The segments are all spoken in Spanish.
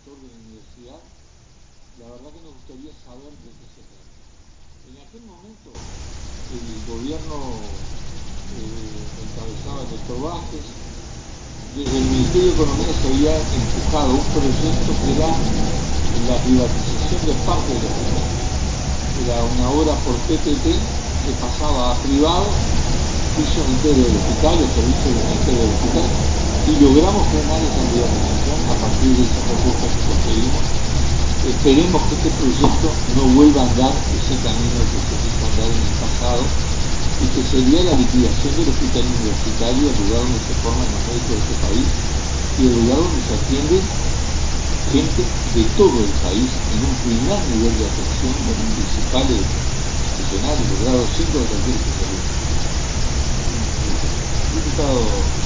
rector de la universidad, la verdad que nos gustaría saber de qué se trata. En aquel momento, el gobierno encabezado el doctor Vázquez, desde el Ministerio de Economía se había empujado un proyecto que era la privatización de parte del hospital. Era una obra por PPP que pasaba a privado, pisos enteros del hospital, los servicios enteros del hospital, y logramos frenar esa privatización a partir de esos recursos que conseguimos. Esperemos que este proyecto no vuelva a andar ese camino que se quiso andar en el pasado y que sería la liquidación del hospital universitario, el lugar donde se forman los médicos de este país y el lugar donde se atiende gente de todo el país en un primer nivel de atención con un principales profesionales de grado 5 de cualquier especialidad. Diputado,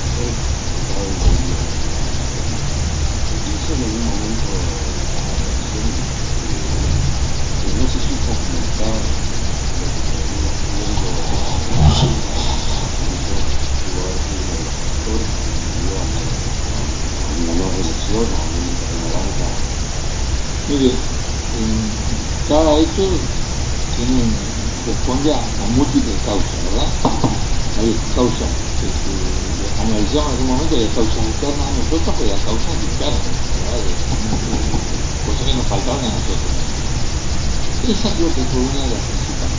hizo en algún momento que no se supo comentar lo que se venía haciendo en la no reelección o en la banca. Mire, cada hecho responde a múltiples causas, ¿verdad? Hay causas que analizamos en algún momento, hay causas externas a nosotros, pero hay causas internas, ¿verdad? Cosas que nos faltaron a nosotros. Esa creo que fue una de las principales.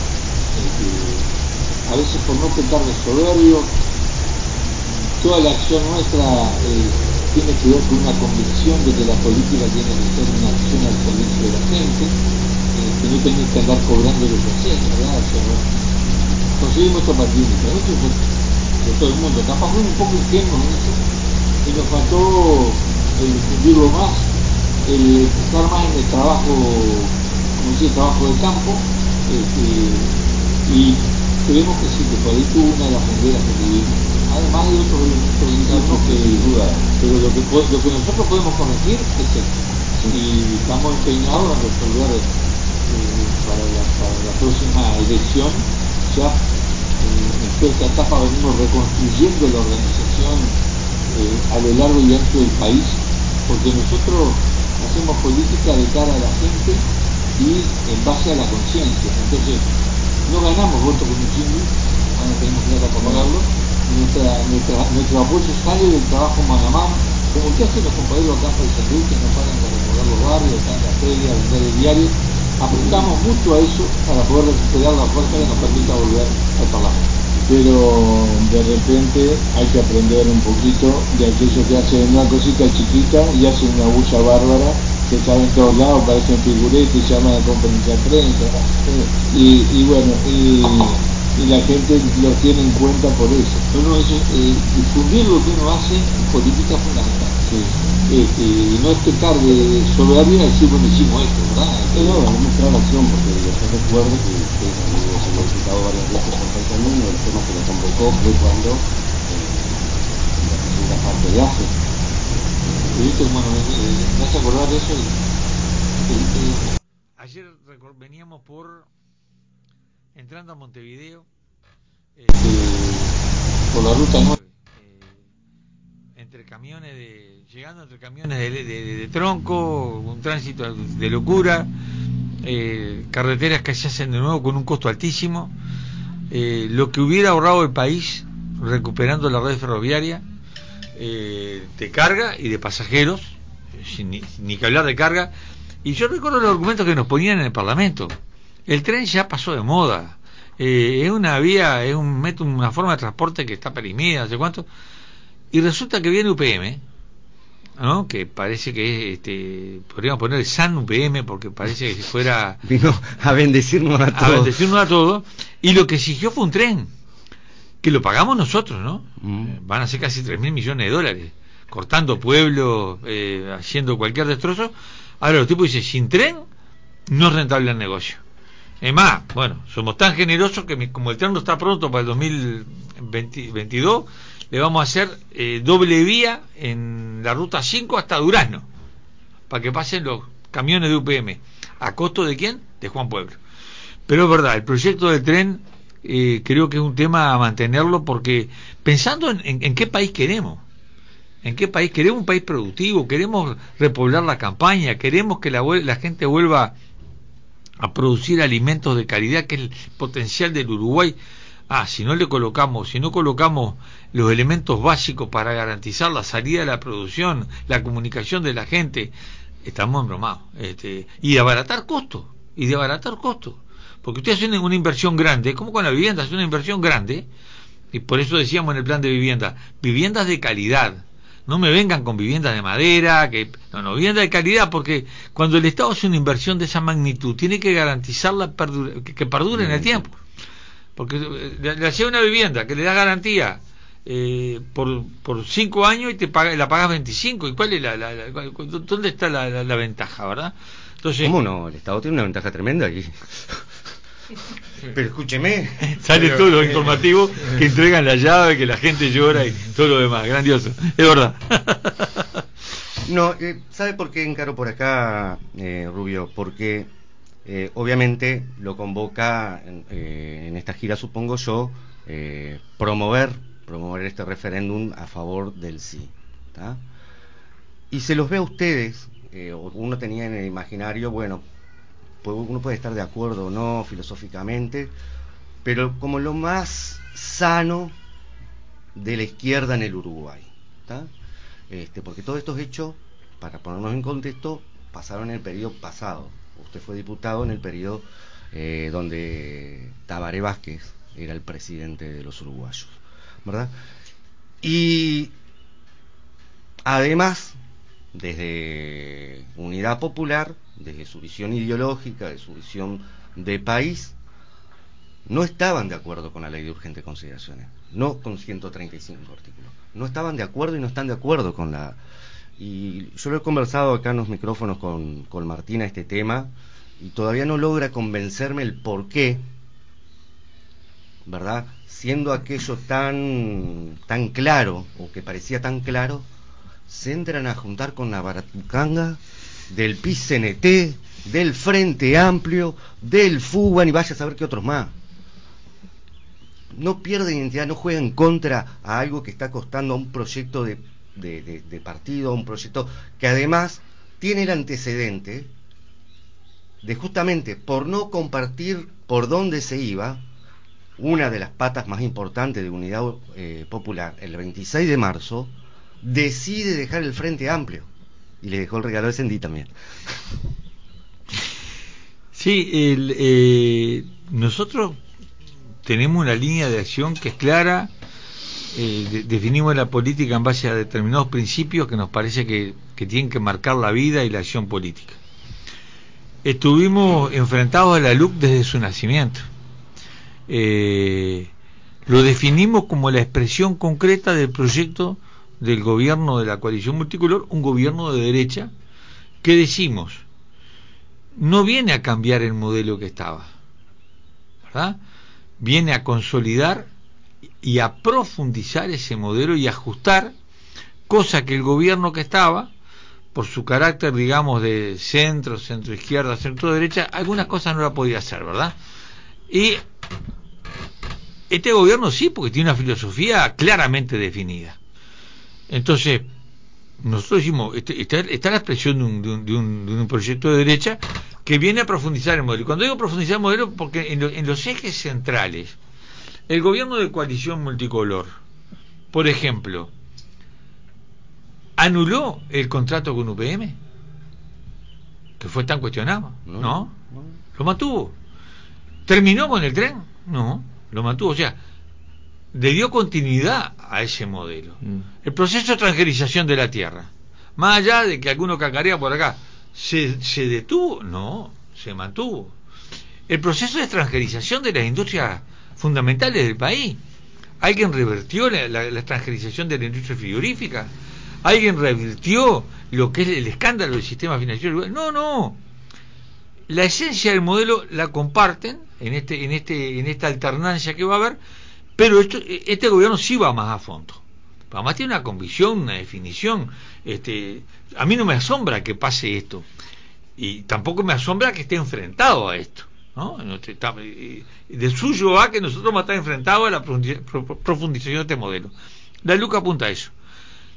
A veces por no pecar de soberbio, toda la acción nuestra tiene que ver con una convicción de que la política tiene que ser una acción al servicio de la gente, que no tenés que andar cobrando lo que haces, ¿verdad? O sea, conseguimos esto para ti, pero esto es de todo el mundo. Capaz fue un poco ingenuo en eso, y nos faltó difundirlo más, estar más en el trabajo, como decía, el trabajo de campo, y creemos que sí, que por ahí tuvo una de las banderas que tuvimos. Además de otros elementos internos que duda, pero lo que nosotros podemos corregir es esto, y estamos empeñados en resolver para la próxima elección. Ya en toda esta etapa venimos reconstruyendo la organización a lo largo y ancho del país, porque nosotros hacemos política de cara a la gente y en base a la conciencia. Entonces no ganamos votos con un chingo, no tenemos plata para pagarlo. Nuestro apoyo sale del trabajo mano a mano, como que hacen los compañeros acá en Paysandú, que no paran de recorrer los barrios, están en la feria, vender el diario. Apuntamos mucho a eso para poder recuperar la fuerza que nos permita volver al Parlamento. Pero de repente hay que aprender un poquito de aquellos que hacen una cosita chiquita y hacen una bulla bárbara, que saben en todos lados, parecen figuretes, llaman a conferencia de prensa, y bueno, y la gente lo tiene en cuenta por eso. Bueno, eso, difundir lo que uno hace en política fundamental. Sí. Y no es pecar de soberbia decir, bueno, hicimos esto, ¿verdad? No, demostrar acción, porque yo recuerdo que usted se lo ha diputado varias veces por Paysandú, uno de los temas que lo convocó fue cuando la segunda parte de AFE. Bueno, me hace acordar de eso. Ayer veníamos entrando a Montevideo, por la ruta 9, llegando entre camiones de tronco, un tránsito de locura, carreteras que se hacen de nuevo con un costo altísimo, lo que hubiera ahorrado el país recuperando la red ferroviaria de carga y de pasajeros, ni que hablar de carga. Y yo recuerdo los argumentos que nos ponían en el Parlamento. El tren ya pasó de moda, es una vía, es un método, una forma de transporte que está perimida, no sé cuánto, y resulta que viene UPM, ¿no? Que parece que podríamos poner el San UPM, porque parece que si fuera vino a bendecirnos a todos. A bendecirnos a todos, y lo que exigió fue un tren, que lo pagamos nosotros, ¿no? Van a ser casi 3.000 millones de dólares, cortando pueblos, haciendo cualquier destrozo. Ahora los tipos dicen, sin tren no es rentable el negocio. Es más, bueno, somos tan generosos que como el tren no está pronto para el 2022, le vamos a hacer doble vía en la ruta 5 hasta Durazno, para que pasen los camiones de UPM. ¿A costo de quién? De Juan Pueblo. Pero es verdad, el proyecto del tren creo que es un tema a mantenerlo, porque pensando en qué país queremos. ¿En qué país? Queremos un país productivo, queremos repoblar la campaña, queremos que la gente vuelva a producir alimentos de calidad, que es el potencial del Uruguay. Si no colocamos los elementos básicos para garantizar la salida de la producción, la comunicación de la gente, estamos embromados. Y de abaratar costos, porque ustedes hacen una inversión grande, como con la vivienda, hacen una inversión grande, y por eso decíamos en el plan de vivienda, viviendas de calidad. No me vengan con viviendas de madera, viviendas de calidad, porque cuando el Estado hace una inversión de esa magnitud, tiene que garantizar que perdure en el tiempo. Porque le hace una vivienda que le da garantía por 5 años y la pagas 25. ¿Y cuál es dónde está la ventaja, verdad? Entonces, ¿cómo no? El Estado tiene una ventaja tremenda aquí. Pero escúcheme. Sale todo lo informativo que entregan la llave, que la gente llora y todo lo demás. Grandioso. Es verdad. No, ¿sabe por qué encaro por acá, Rubio? Porque obviamente lo convoca en esta gira, supongo yo, promover este referéndum a favor del sí, ¿tá? Y se los ve a ustedes, uno tenía en el imaginario, bueno, uno puede estar de acuerdo o no filosóficamente, pero como lo más sano de la izquierda en el Uruguay, ¿tá? Porque todos estos hechos, para ponernos en contexto, pasaron en el periodo pasado. Usted fue diputado en el periodo donde Tabaré Vázquez era el presidente de los uruguayos, ¿verdad? Y además, desde Unidad Popular, desde su visión ideológica, de su visión de país, no estaban de acuerdo con la ley de urgente consideraciones, no con 135 artículos, no estaban de acuerdo y no están de acuerdo con la... Y yo lo he conversado acá en los micrófonos con Martina este tema, y todavía no logra convencerme el por qué, ¿verdad? Siendo aquello tan claro, o que parecía tan claro, se entran a juntar con la baratucanga del PIS-CNT, del Frente Amplio, del FUBAN y vaya a saber qué otros más. No pierden identidad, no juegan contra a algo que está costando a un proyecto de partido, a un proyecto que además tiene el antecedente de justamente por no compartir por dónde se iba, una de las patas más importantes de Unidad Popular, el 26 de marzo, decide dejar el Frente Amplio y le dejó el regalo de Sendí también. Sí, nosotros tenemos una línea de acción que es clara, definimos la política en base a determinados principios que nos parece que tienen que marcar la vida y la acción política. Estuvimos enfrentados a la LUC desde su nacimiento. Lo definimos como la expresión concreta del proyecto del gobierno de la coalición multicolor, un gobierno de derecha que decimos no viene a cambiar el modelo que estaba, ¿verdad? Viene a consolidar y a profundizar ese modelo y ajustar, cosa que el gobierno que estaba, por su carácter, digamos, de centro izquierda, centro derecha, algunas cosas no la podía hacer, ¿verdad? Y este gobierno sí, porque tiene una filosofía claramente definida. Entonces, nosotros decimos, está la expresión de un proyecto de derecha que viene a profundizar el modelo. Y cuando digo profundizar el modelo, porque en los ejes centrales, el gobierno de coalición multicolor, por ejemplo, anuló el contrato con UPM, que fue tan cuestionado, ¿no? Lo mantuvo. ¿Terminó con el tren? No, lo mantuvo. O sea, le dio continuidad a ese modelo. El proceso de transgerización de la tierra, más allá de que alguno cacarea por acá, ¿se detuvo? No, se mantuvo. El proceso de transgerización de las industrias fundamentales del país, ¿alguien revirtió la transgerización de la industria frigorífica? ¿Alguien revirtió lo que es el escándalo del sistema financiero? No. La esencia del modelo la comparten en esta alternancia que va a haber, pero este gobierno sí va más a fondo. Además tiene una convicción, una definición. A mí no me asombra que pase esto, y tampoco me asombra que esté enfrentado a esto, ¿no? De suyo va que nosotros vamos a estar enfrentados a la profundización de este modelo. La LUC apunta a eso.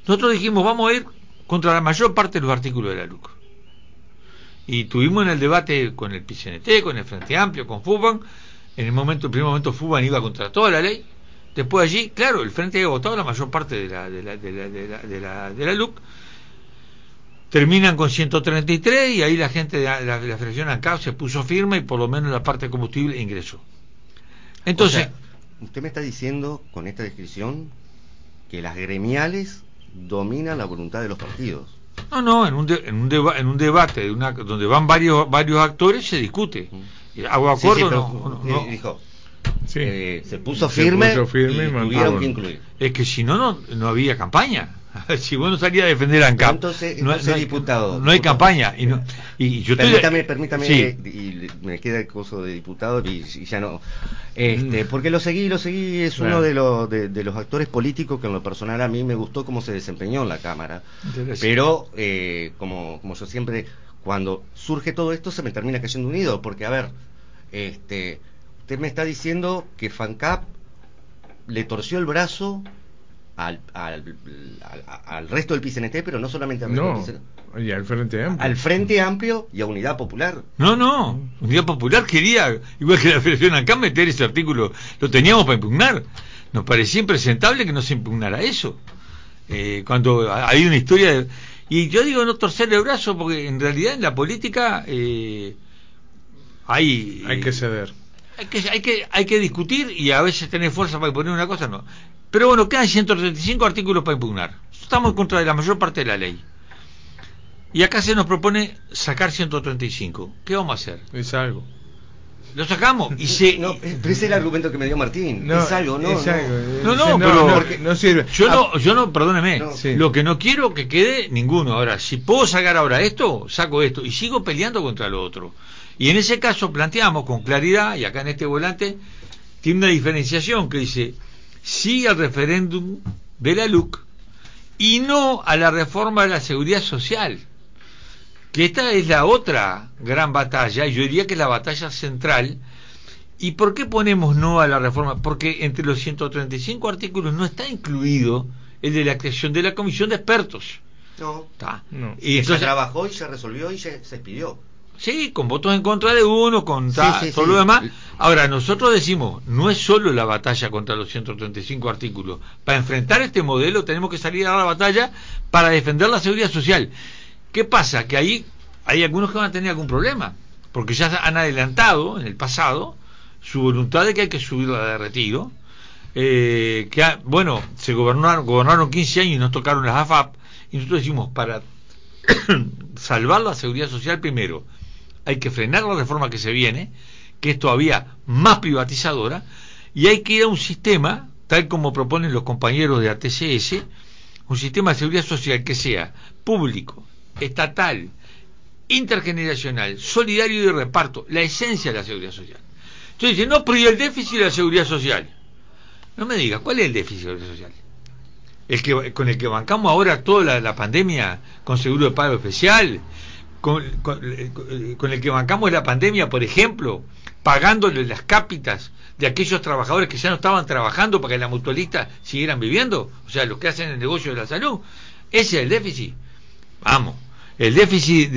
nosotros dijimos, vamos a ir contra la mayor parte de los artículos de la LUC. Y tuvimos en el debate con el PCNT, con el Frente Amplio, con FUBAN. En el primer momento FUBAN iba contra toda la ley. Después allí, claro, el Frente había votado la mayor parte de la LUC. Terminan con 133 y ahí la gente de la Federación ANCAP se puso firme y por lo menos la parte de combustible ingresó. Entonces, o sea, usted me está diciendo con esta descripción que las gremiales dominan la voluntad de los partidos. No, en un debate donde van varios actores se discute. ¿Hago acuerdo o no? Dijo, Sí. se puso firme, y tuvieron que incluir. Es que si no había campaña. Si vos no salías a defender a ANCAP, entonces, diputado, no hay campaña. Y yo permítame, sí. Y me queda el coso de diputado y ya no. Porque lo seguí, es claro. uno de los actores políticos que en lo personal a mí me gustó cómo se desempeñó en la Cámara. Pero, como yo siempre, cuando surge todo esto se me termina cayendo unido, porque a ver, usted me está diciendo que FANCAP le torció el brazo al resto del PCNT, pero no solamente al resto del PCNT. Y al Frente Amplio. Al Frente Amplio y a Unidad Popular. No, Unidad Popular quería, igual que la Federación ANCAP, meter ese artículo, lo teníamos para impugnar. Nos parecía impresentable que no se impugnara eso. Cuando hay una historia y yo digo no torcerle el brazo, porque en realidad en la política hay que ceder. Hay que discutir y a veces tener fuerza para imponer una cosa, no. Pero bueno, quedan 135 artículos para impugnar. Estamos en contra de la mayor parte de la ley. Y acá se nos propone sacar 135. ¿Qué vamos a hacer? Es algo. Lo sacamos y No, pero ese es el argumento que me dio Martín. No, es algo, no. Pero no sirve. Yo no, perdóneme. Sí. Lo que no quiero que quede ninguno. Ahora, si puedo sacar ahora esto, saco esto y sigo peleando contra lo otro. Y en ese caso planteamos con claridad, y acá en este volante tiene una diferenciación que dice sí al referéndum de la LUC y no a la reforma de la seguridad social, que esta es la otra gran batalla, y yo diría que es la batalla central. ¿Y por qué ponemos no a la reforma? Porque entre los 135 artículos no está incluido el de la creación de la comisión de expertos. No. Y entonces se trabajó y se resolvió y se expidió. Sí, con votos en contra de uno, contra sí, todo lo demás. Ahora, nosotros decimos, no es solo la batalla contra los 135 artículos. Para enfrentar este modelo tenemos que salir a la batalla para defender la seguridad social. ¿Qué pasa? Que ahí hay algunos que van a tener algún problema, porque ya han adelantado en el pasado su voluntad de que hay que subir la de retiro. Se gobernaron 15 años y nos tocaron las AFAP, y nosotros decimos, para salvar la seguridad social primero hay que frenar la reforma que se viene, que es todavía más privatizadora, y hay que ir a un sistema, tal como proponen los compañeros de ATCS, un sistema de seguridad social que sea público, estatal, intergeneracional, solidario y de reparto, la esencia de la seguridad social. Entonces dicen, no, pero ¿y el déficit de la seguridad social? No me digas, ¿cuál es el déficit de la seguridad social? Con el que bancamos ahora toda la pandemia, con seguro de pago especial, con el que bancamos la pandemia, por ejemplo, pagándole las cápitas de aquellos trabajadores que ya no estaban trabajando para que las mutualistas siguieran viviendo, o sea, los que hacen el negocio de la salud. Ese es el déficit. Vamos, el déficit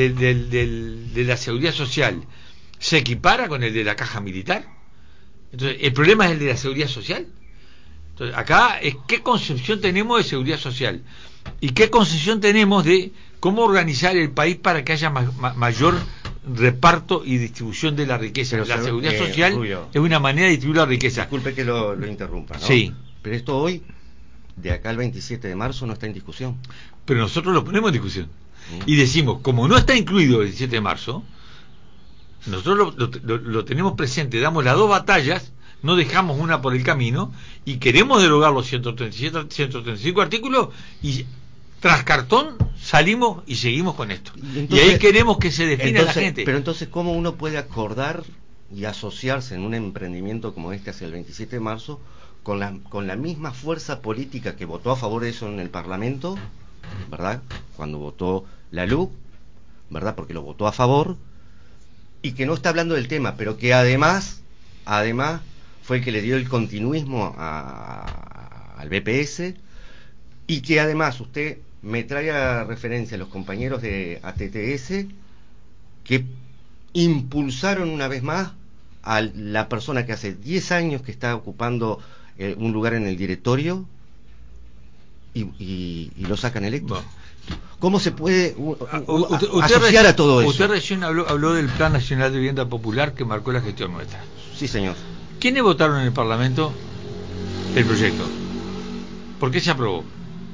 de la seguridad social se equipara con el de la caja militar. Entonces, el problema es el de la seguridad social. Entonces, acá es qué concepción tenemos de seguridad social y qué concepción tenemos de cómo organizar el país para que haya mayor reparto y distribución de la riqueza. Pero la seguridad social Rubio, es una manera de distribuir la riqueza. Disculpe que lo interrumpa, ¿no? Sí. Pero esto hoy, de acá al 27 de marzo, no está en discusión. Pero nosotros lo ponemos en discusión. Y decimos, como no está incluido el 17 de marzo, nosotros lo tenemos presente, damos las dos batallas, no dejamos una por el camino, y queremos derogar los 135 artículos, y tras cartón salimos y seguimos con esto. Entonces, y ahí queremos que se defina la gente. Pero entonces, ¿cómo uno puede acordar y asociarse en un emprendimiento como este hacia el 27 de marzo con la misma fuerza política que votó a favor de eso en el Parlamento, ¿verdad? Cuando votó la LUC, ¿verdad? Porque lo votó a favor, y que no está hablando del tema, pero que además fue el que le dio el continuismo al BPS, Y que además usted me trae a referencia a los compañeros de ATTS que impulsaron una vez más a la persona que hace 10 años que está ocupando un lugar en el directorio y lo sacan electo. Bueno. ¿Cómo se puede asociar a todo eso? Usted recién habló del Plan Nacional de Vivienda Popular que marcó la gestión nuestra. Sí, señor. ¿Quiénes votaron en el Parlamento el proyecto? ¿Por qué se aprobó?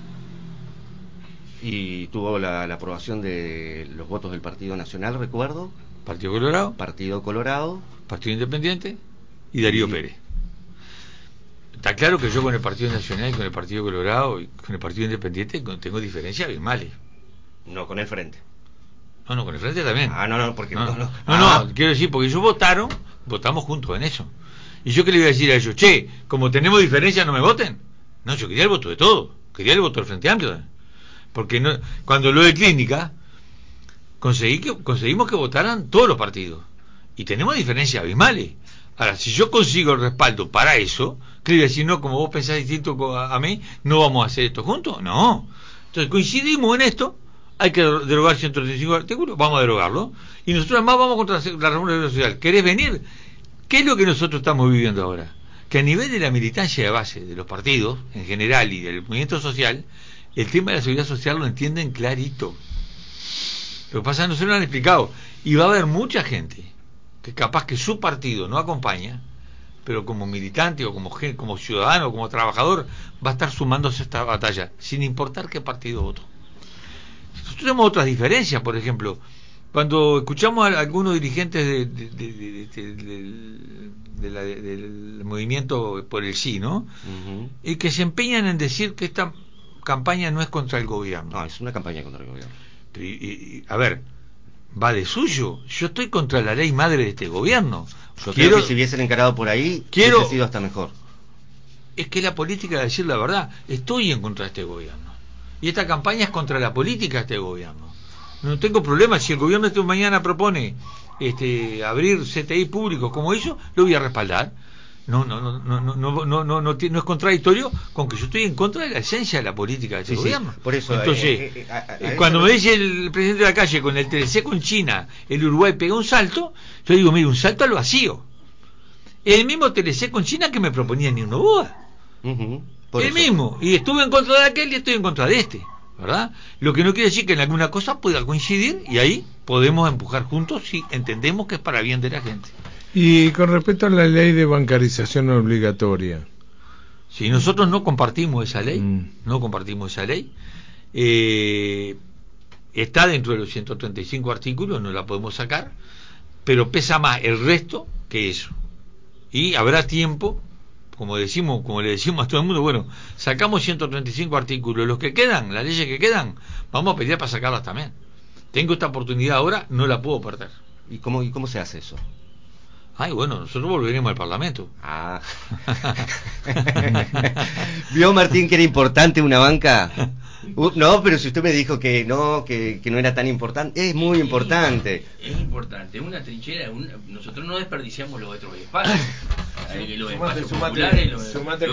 Y tuvo la aprobación de los votos del Partido Nacional, recuerdo. Partido Colorado, Partido Colorado, Partido Independiente y Darío Pérez. Está claro que yo con el Partido Nacional y con el Partido Colorado y con el Partido Independiente tengo diferencias abismales. No con el Frente. No, con el Frente también. No, porque no, quiero decir, porque ellos votamos juntos en eso. ¿Y yo qué le iba a decir a ellos? Che, como tenemos diferencias, no me voten. No, yo quería el voto de todo. Quería el voto del Frente Amplio. Porque no, cuando lo de clínica, conseguimos que votaran todos los partidos. Y tenemos diferencias abismales. Ahora, si yo consigo el respaldo para eso, ¿qué le iba a decir? No, como vos pensás distinto a mí, ¿no vamos a hacer esto juntos? No. Entonces coincidimos en esto. Hay que derogar 135 artículos, vamos a derogarlo. Y nosotros además vamos contra la reforma social. ¿Querés venir? ¿Qué es lo que nosotros estamos viviendo ahora? Que a nivel de la militancia de base de los partidos en general y del movimiento social, el tema de la seguridad social lo entienden clarito. Lo que pasa es que no se lo han explicado. Y va a haber mucha gente que capaz que su partido no acompaña, pero como militante o como ciudadano, como trabajador, va a estar sumándose a esta batalla, sin importar qué partido votó. Nosotros tenemos otras diferencias, por ejemplo, cuando escuchamos a algunos dirigentes del movimiento por el sí, ¿no? Uh-huh. Y que se empeñan en decir que esta campaña no es contra el gobierno. No, es una campaña contra el gobierno. A ver, va de suyo. Yo estoy contra la ley madre de este gobierno. Yo creo que si hubiesen encarado por ahí, hubiese sido hasta mejor. Es que la política, de decir la verdad, estoy en contra de este gobierno. Y esta campaña es contra la política de este gobierno. No tengo problema. Si el gobierno esta mañana propone abrir CTI públicos como hizo, lo voy a respaldar. No es contradictorio con que yo estoy en contra de la esencia de la política de este gobierno. Por eso, entonces, cuando me dice el presidente de la calle con el TLC con China, el Uruguay pega un salto, yo digo, mire, un salto al vacío. El mismo TLC con China que me proponía Nino Noboa. Uh-huh. El mismo. Y estuve en contra de aquel y estoy en contra de este. ¿Verdad? Lo que no quiere decir que en alguna cosa pueda coincidir y ahí podemos empujar juntos si entendemos que es para bien de la gente. Y con respecto a la ley de bancarización obligatoria. Si nosotros no compartimos esa ley, está dentro de los 135 artículos, no la podemos sacar, pero pesa más el resto que eso. Y habrá tiempo, como le decimos a todo el mundo, bueno, sacamos 135 artículos, los que quedan, las leyes que quedan, vamos a pelear para sacarlas también. Tengo esta oportunidad ahora, no la puedo perder. ¿Y cómo se hace eso? Ay, bueno, nosotros volveremos al Parlamento. Ah. ¿Vio, Martín, que era importante una banca? No, pero si usted me dijo que no era tan importante, es muy importante. Es importante, una trinchera, nosotros no desperdiciamos los otros espacios. Los espacios populares, los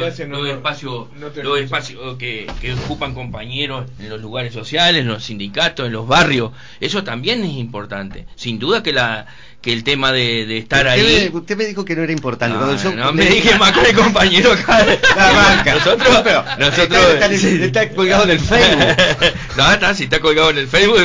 espacios que ocupan compañeros en los lugares sociales, en los sindicatos, en los barrios, eso también es importante. Sin duda que el tema de estar ahí. Usted me dijo que no era importante. No me dije más con el compañero acá. La banca. Nosotros está colgado en el Facebook. Si está colgado en el Facebook,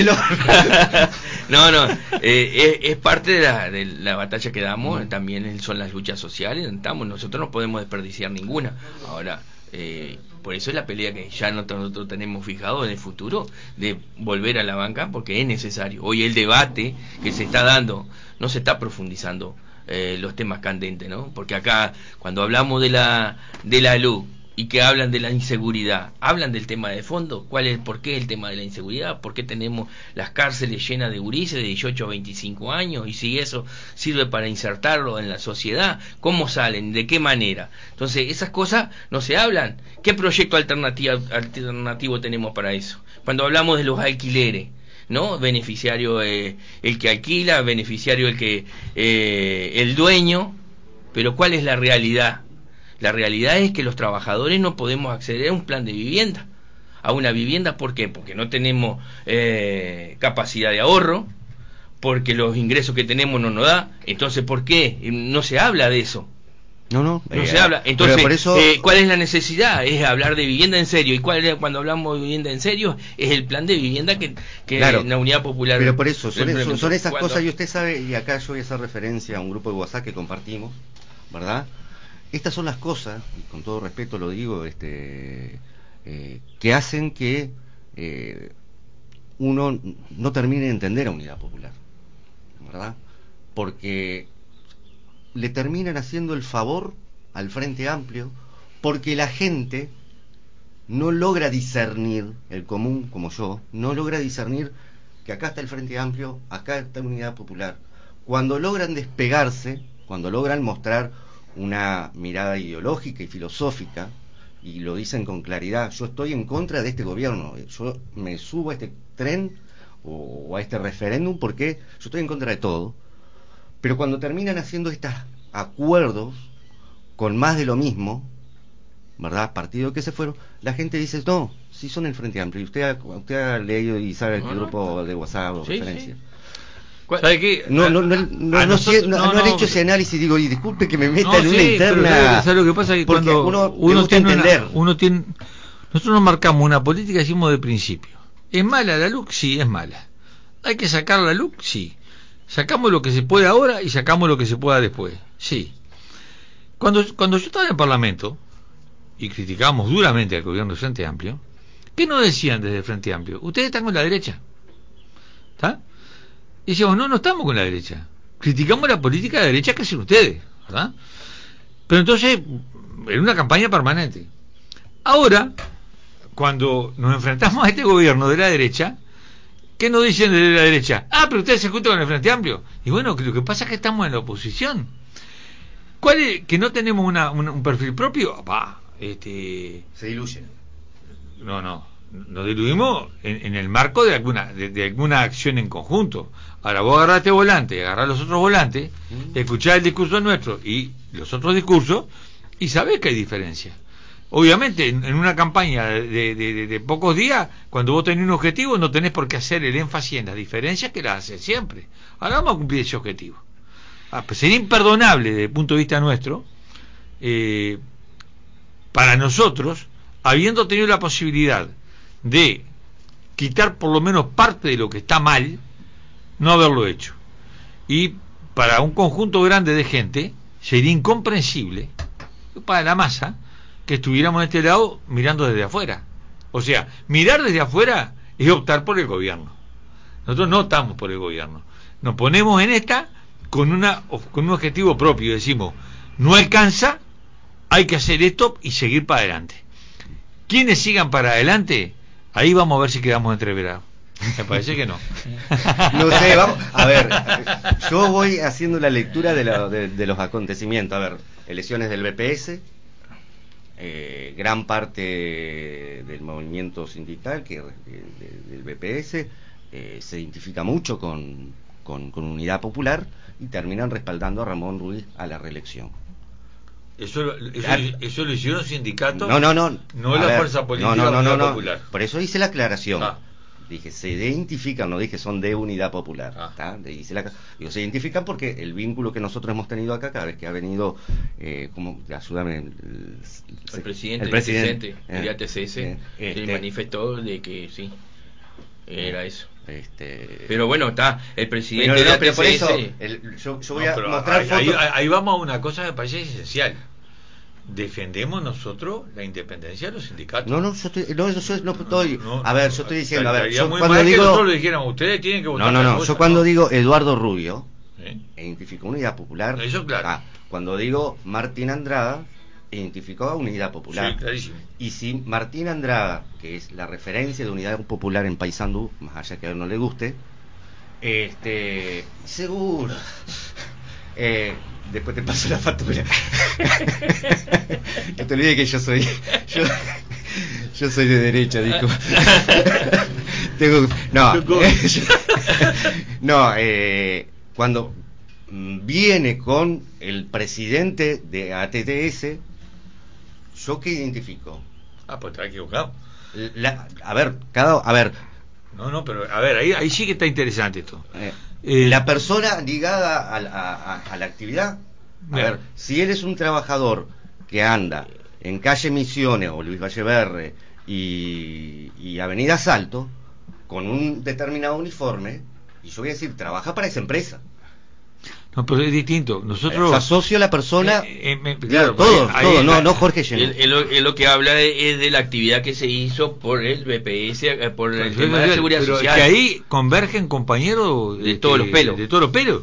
No, es parte de la batalla que damos, también son las luchas sociales, nosotros no podemos desperdiciar ninguna. Ahora, por eso es la pelea que ya nosotros tenemos fijado en el futuro, de volver a la banca, porque es necesario. Hoy el debate que se está dando, no se está profundizando los temas candentes, ¿no? Porque acá, cuando hablamos de la luz, y que hablan de la inseguridad, hablan del tema de fondo, por qué el tema de la inseguridad, por qué tenemos las cárceles llenas de gurises de 18 a 25 años, y si eso sirve para insertarlo en la sociedad, cómo salen, de qué manera. Entonces, esas cosas no se hablan. ¿Qué proyecto alternativo tenemos para eso? Cuando hablamos de los alquileres, ¿no? Beneficiario el que alquila, beneficiario el dueño, pero ¿cuál es la realidad? La realidad es que los trabajadores no podemos acceder a un plan de vivienda. a una vivienda. ¿Por qué? Porque no tenemos capacidad de ahorro, porque los ingresos que tenemos no nos da. Entonces, ¿por qué no se habla de eso? No Se habla. Entonces, por eso... ¿cuál es la necesidad? Es hablar de vivienda en serio. ¿Y cuál es, cuando hablamos de vivienda en serio? Es el plan de vivienda que claro, la Unidad Popular. Pero por eso, son esas cosas, y usted sabe, y acá yo voy a hacer referencia a un grupo de WhatsApp que compartimos, ¿verdad? Estas son las cosas, y con todo respeto lo digo, que hacen que uno no termine de entender a Unidad Popular, ¿verdad? Porque le terminan haciendo el favor al Frente Amplio, porque la gente no logra discernir, el común como yo, no logra discernir que acá está el Frente Amplio, acá está la Unidad Popular. Cuando logran despegarse, cuando logran mostrar una mirada ideológica y filosófica, y lo dicen con claridad, yo estoy en contra de este gobierno, yo me subo a este tren o a este referéndum porque yo estoy en contra de todo. Pero cuando terminan haciendo estos acuerdos con más de lo mismo, ¿verdad? Partidos que se fueron, la gente dice, no, sí son el Frente Amplio. Y usted ha leído y sabe el grupo de WhatsApp o referencia. Sí. ¿Sabe qué? No han hecho ese análisis, digo, y disculpe que me meta en una interna. ¿Sabe lo que pasa? Que cuando uno tiene nosotros nos marcamos una política, decimos de principio. ¿Es mala la LUC? Sí, es mala. ¿Hay que sacar la LUC? Sí. Sacamos lo que se puede ahora y sacamos lo que se pueda después. Sí. Cuando yo estaba en el Parlamento y criticábamos duramente al gobierno del Frente Amplio, ¿qué nos decían desde el Frente Amplio? Ustedes están con la derecha. ¿Está? Y decíamos, no estamos con la derecha. Criticamos la política de derecha que hacen ustedes, ¿verdad? Pero entonces, en una campaña permanente. Ahora, cuando nos enfrentamos a este gobierno de la derecha, ¿qué nos dicen desde la derecha? Pero ustedes se juntan con el Frente Amplio. Y bueno, lo que pasa es que estamos en la oposición. ¿Cuál es? ¿Que no tenemos un perfil propio? Se diluyen. Nos diluimos en el marco de alguna acción en conjunto. Ahora vos agarrás este volante, agarrás los otros volantes, escuchás el discurso nuestro y los otros discursos y sabés que hay diferencia. Obviamente, en una campaña de pocos días, cuando vos tenés un objetivo, no tenés por qué hacer el énfasis en las diferencias que las haces siempre. Ahora vamos a cumplir ese objetivo. Pues sería imperdonable desde el punto de vista nuestro, para nosotros, habiendo tenido la posibilidad de quitar por lo menos parte de lo que está mal, no haberlo hecho. Y para un conjunto grande de gente sería incomprensible, para la masa, que estuviéramos en este lado mirando desde afuera. O sea, mirar desde afuera es optar por el gobierno. Nosotros no estamos por el gobierno. Nos ponemos en esta con un objetivo propio. Decimos, no alcanza, hay que hacer esto y seguir para adelante. Quienes sigan para adelante, ahí vamos a ver si quedamos entreverados. Me parece que no. No sé, vamos a ver. Yo voy haciendo la lectura de los acontecimientos. A ver, elecciones del BPS, gran parte del movimiento sindical del BPS se identifica mucho con Unidad Popular y terminan respaldando a Ramón Ruiz a la reelección. Eso lo hicieron sindicatos, no la fuerza política Unidad Popular. Por eso hice la aclaración. Dije, se identifican, no dije son de Unidad Popular. Digo, se identifican porque el vínculo que nosotros hemos tenido acá, cada vez que ha venido, ayúdame, el presidente de ATCS, se manifestó de que sí, era eso. Pero bueno, está el presidente de ATCS. Por eso, yo voy a mostrar fotos. Ahí vamos a una cosa que me parece esencial. ¿Defendemos nosotros la independencia de los sindicatos? Yo estoy diciendo, yo cuando digo, nosotros le dijéramos, ustedes tienen que votar. Yo cuando digo Eduardo Rubio, identificó Unidad Popular. Eso claro. Cuando digo Martín Andrada, identificó a Unidad Popular. Sí, clarísimo. Y si Martín Andrada, que es la referencia de Unidad Popular en Paysandú, más allá que a él no le guste, seguro. Después te paso la factura. No te olvides que yo soy de derecha, dijo. Cuando viene con el presidente de ATTS, ¿yo qué identifico? Pues está equivocado. A ver. No, pero a ver, ahí sí que está interesante esto. La persona ligada a la actividad, ver, si él es un trabajador que anda en calle Misiones o Luis Valleverre y Avenida Salto con un determinado uniforme, y yo voy a decir, trabaja para esa empresa. No, pero es distinto. Nosotros... Se asocia a la persona... claro, todo, no Jorge Llenó. Él lo que habla es de la actividad que se hizo por el BPS, por el tema de la seguridad pero social. Que ahí convergen, compañeros... De todos los pelos. De todos los pelos.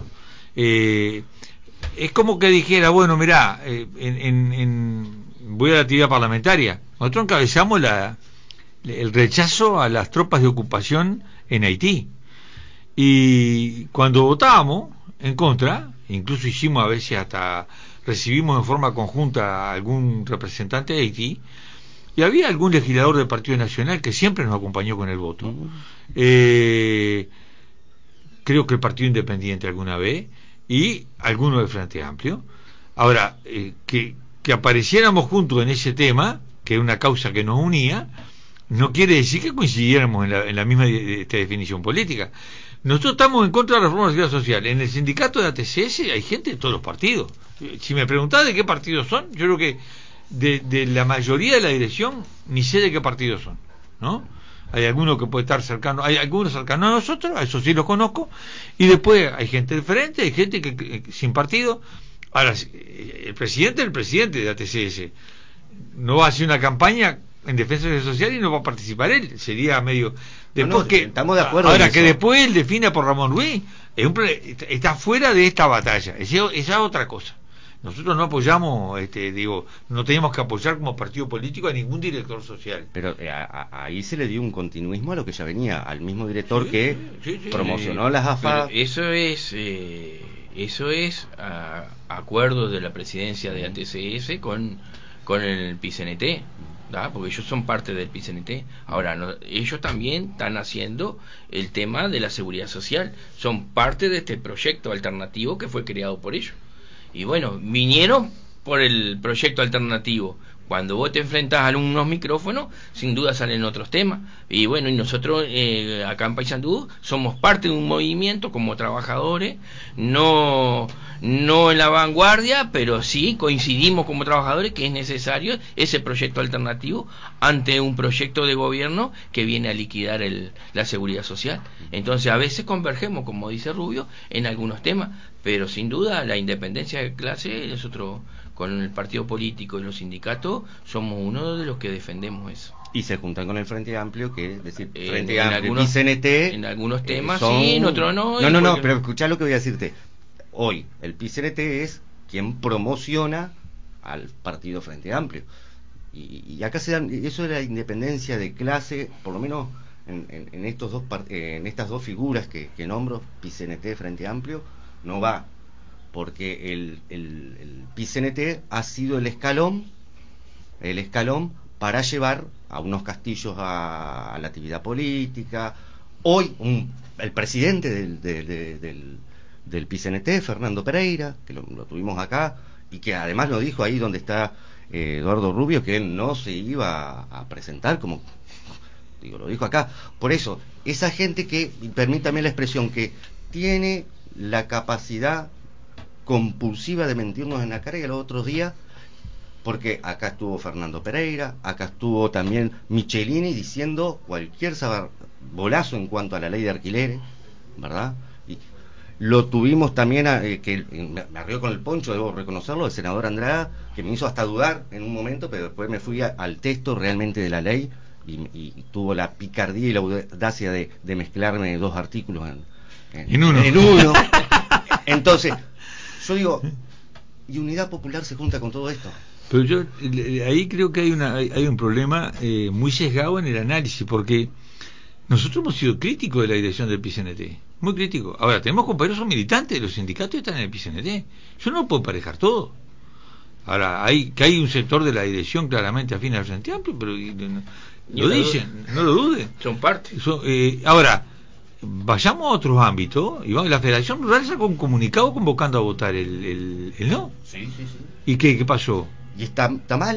Es como que dijera, bueno, mirá, voy a la actividad parlamentaria. Nosotros encabezamos el rechazo a las tropas de ocupación en Haití. Y cuando votábamos en contra, incluso hicimos a veces hasta recibimos en forma conjunta a algún representante de Haití, y había algún legislador del Partido Nacional que siempre nos acompañó con el voto. Creo que el Partido Independiente alguna vez, y alguno del Frente Amplio. Ahora, que apareciéramos juntos en ese tema, que es una causa que nos unía, no quiere decir que coincidiéramos en la misma definición política. Nosotros estamos en contra de la reforma de la seguridad social. En el sindicato de ATCS hay gente de todos los partidos. Si me preguntás de qué partidos son, yo creo que de la mayoría de la dirección ni sé de qué partidos son, ¿no? Hay algunos que puede estar cercanos, hay algunos cercanos a nosotros, a esos sí los conozco, y después hay gente del frente, hay gente que sin partido. Ahora, el presidente de ATCS no va a hacer una campaña en defensa de la social y no va a participar él, sería medio después que estamos de acuerdo. Ahora que después él defina por Ramón Ruiz está fuera de esta batalla, esa es otra cosa. Nosotros no apoyamos, no teníamos que apoyar como partido político a ningún director social. Pero ahí se le dio un continuismo a lo que ya venía, al mismo director que promocionó las AFA. Eso es acuerdo de la presidencia de ATCS con el PCNT, ¿da? Porque ellos son parte del PCNT. Ahora, ellos también están haciendo el tema de la seguridad social, son parte de este proyecto alternativo que fue creado por ellos. Y bueno, vinieron por el proyecto alternativo. Cuando vos te enfrentas a unos micrófonos, sin duda salen otros temas. Y bueno, y nosotros acá en Paysandú somos parte de un movimiento como trabajadores, no en la vanguardia, pero sí coincidimos como trabajadores que es necesario ese proyecto alternativo ante un proyecto de gobierno que viene a liquidar la seguridad social. Entonces a veces convergemos, como dice Rubio, en algunos temas, pero sin duda la independencia de clase es otro. Con el partido político y los sindicatos somos uno de los que defendemos eso. Y se juntan con el Frente Amplio, que es decir, Frente en Amplio algunos, y CNT en algunos temas sí, en otros no. No, pero escuchá lo que voy a decirte. Hoy el PCNT es quien promociona al partido Frente Amplio. Y acá se dan eso de la independencia de clase, por lo menos en estas dos figuras que nombro, PCNT, Frente Amplio, no va. Porque el PCNT ha sido el escalón para llevar a unos castillos a la actividad política. Hoy el presidente del PCNT, Fernando Pereira, que lo tuvimos acá, y que además lo dijo ahí donde está Eduardo Rubio, que él no se iba a presentar como... lo dijo acá. Por eso, esa gente que, permítame la expresión, que tiene la capacidad compulsiva de mentirnos en la cara, y los otros días, porque acá estuvo Fernando Pereira, acá estuvo también Michelini diciendo cualquier bolazo en cuanto a la ley de alquileres, ¿verdad? Y lo tuvimos también, que me arrió con el poncho, debo reconocerlo, el senador Andrada, que me hizo hasta dudar en un momento, pero después me fui al texto realmente de la ley, y tuvo la picardía y la audacia de mezclarme dos artículos en uno. Entonces, yo digo, y Unidad Popular se junta con todo esto. Pero yo ahí creo que hay un problema muy sesgado en el análisis, porque nosotros hemos sido críticos de la dirección del PCNT, muy críticos. Ahora, tenemos compañeros que son militantes, los sindicatos están en el PCNT. Yo no puedo emparejar todo. Ahora, hay un sector de la dirección claramente afín al Frente Amplio, pero lo dicen, no lo duden. Son parte. Ahora, vayamos a otros ámbitos, y la Federación Rural sacó un comunicado convocando a votar el no. Sí. ¿Y qué pasó? Y está mal.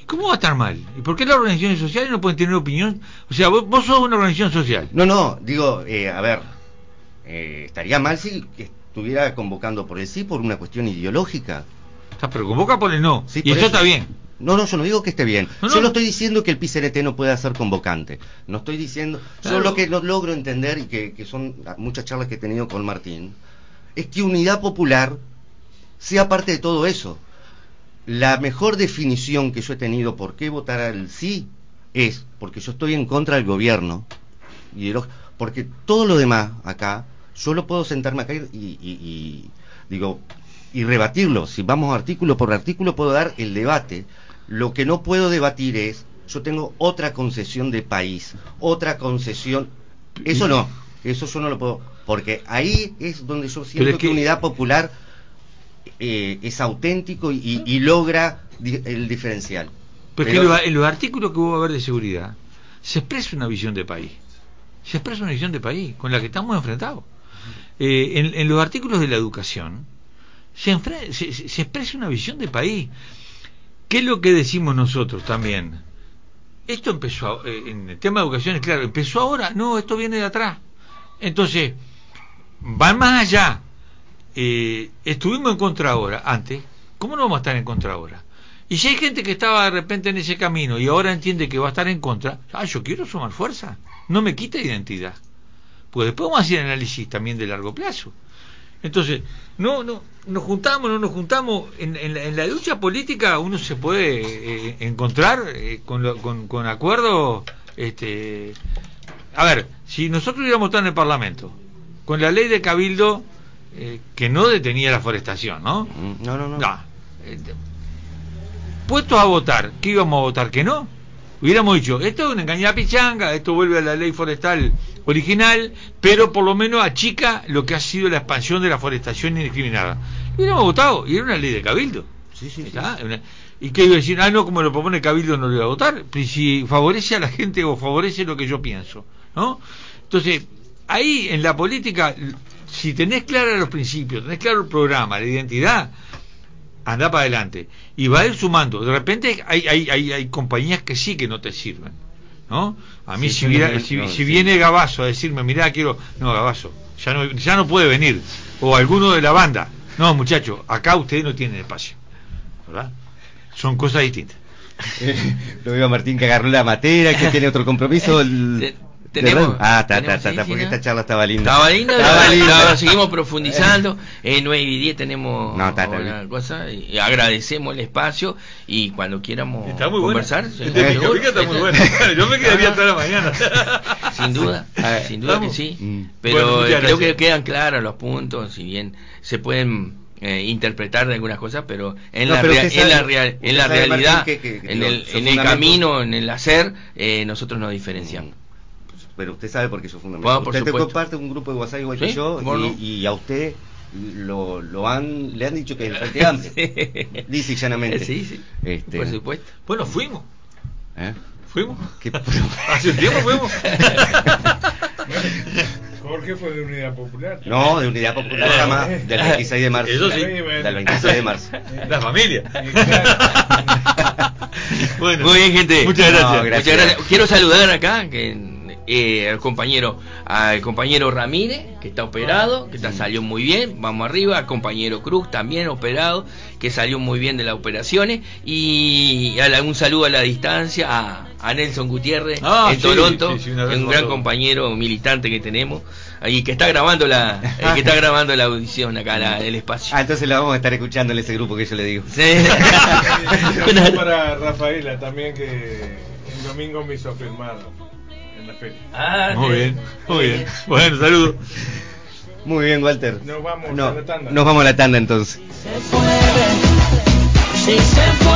¿Cómo va a estar mal? ¿Y por qué las organizaciones sociales no pueden tener opinión? O sea, vos sos una organización social. No, digo, a ver, estaría mal si estuviera convocando por el sí por una cuestión ideológica. O sea, pero convoca por el no. Sí, y eso está bien. No, yo no digo que esté bien. No. Yo no estoy diciendo que el PCNT no pueda ser convocante. No estoy diciendo... Claro. Yo lo que no logro entender, y que son muchas charlas que he tenido con Martín, es que Unidad Popular sea parte de todo eso. La mejor definición que yo he tenido por qué votar al sí es porque yo estoy en contra del gobierno. Porque todo lo demás acá, yo lo puedo sentarme acá y rebatirlo. Si vamos artículo por artículo puedo dar el debate. Lo que no puedo debatir es, yo tengo otra concesión de país, otra concesión, eso yo no lo puedo, porque ahí es donde yo siento que Unidad Popular es auténtico y logra el diferencial. Pero en los artículos que hubo a ver de seguridad, se expresa una visión de país. Se expresa una visión de país con la que estamos enfrentados. En los artículos de la educación, se expresa una visión de país. ¿Qué es lo que decimos nosotros también? Esto empezó, en el tema de educación es claro, empezó ahora, no, esto viene de atrás. Entonces, van más allá. Estuvimos en contra ahora, antes, ¿cómo no vamos a estar en contra ahora? Y si hay gente que estaba de repente en ese camino y ahora entiende que va a estar en contra, yo quiero sumar fuerza, no me quita identidad. Pues después vamos a hacer análisis también de largo plazo. Entonces, no nos juntamos en la lucha política uno se puede encontrar con acuerdos. A ver, si nosotros hubiéramos estado en el Parlamento con la ley de Cabildo que no detenía la forestación, ¿no? No. Puestos a votar, ¿qué íbamos a votar? ¿Que no? Hubiéramos dicho, esto es una engañada pichanga, esto vuelve a la ley forestal original, pero por lo menos achica lo que ha sido la expansión de la forestación indiscriminada. Hubiéramos votado, y era una ley de Cabildo. Sí. ¿Y qué iba a decir? No, como lo propone Cabildo no lo iba a votar. Pero si favorece a la gente o favorece lo que yo pienso, ¿no? Entonces, ahí en la política, si tenés claros los principios, tenés claro el programa, la identidad, anda para adelante y va a ir sumando. De repente hay compañías que sí que no te sirven, ¿no? A mí si viene Gabazo a decirme, mirá, Gabazo ya no puede venir, o alguno de la banda, no, muchachos, acá ustedes no tienen espacio, ¿verdad? Son cosas distintas. Lo veo a Martín que agarró la materia, que tiene otro compromiso. Tenemos, porque esta charla estaba linda. Estaba linda. Seguimos profundizando. 9:10 tenemos una cosa. Y agradecemos el espacio. Y cuando quieramos conversar, está muy bueno. Yo me quedaría hasta la mañana. Sin duda que sí. Pero creo que quedan claros los puntos. Si bien se pueden interpretar de algunas cosas, pero en la realidad, en el camino, en el hacer, nosotros nos diferenciamos. Pero usted sabe por qué eso es fundamental. Usted comparte un grupo de WhatsApp igual que yo, y a usted le han dicho que es el Frente Amplio. Dice y llanamente. Sí. Por supuesto. Bueno, fuimos. ¿Fuimos? ¿Hace un tiempo fuimos? Jorge fue de Unidad Popular. No, de Unidad Popular jamás, del 26 de marzo. Eso sí. Del 26 de marzo. La familia. Bueno, muy bien, gente. Muchas gracias. Muchas gracias. Quiero saludar acá al compañero Ramírez, que está operado, que salió muy bien, vamos arriba, al compañero Cruz, también operado, que salió muy bien de las operaciones, y un saludo a la distancia a Nelson Gutiérrez en Toronto, un gran compañero militante que tenemos, y que está grabando la audición acá, el espacio. Entonces la vamos a estar escuchando en ese grupo que yo le digo. Sí. Para Rafaela también, que el domingo me hizo filmar en la feria. Muy bien. Bueno, saludos. Muy bien, Walter. Nos vamos a la tanda. Nos vamos a la tanda entonces.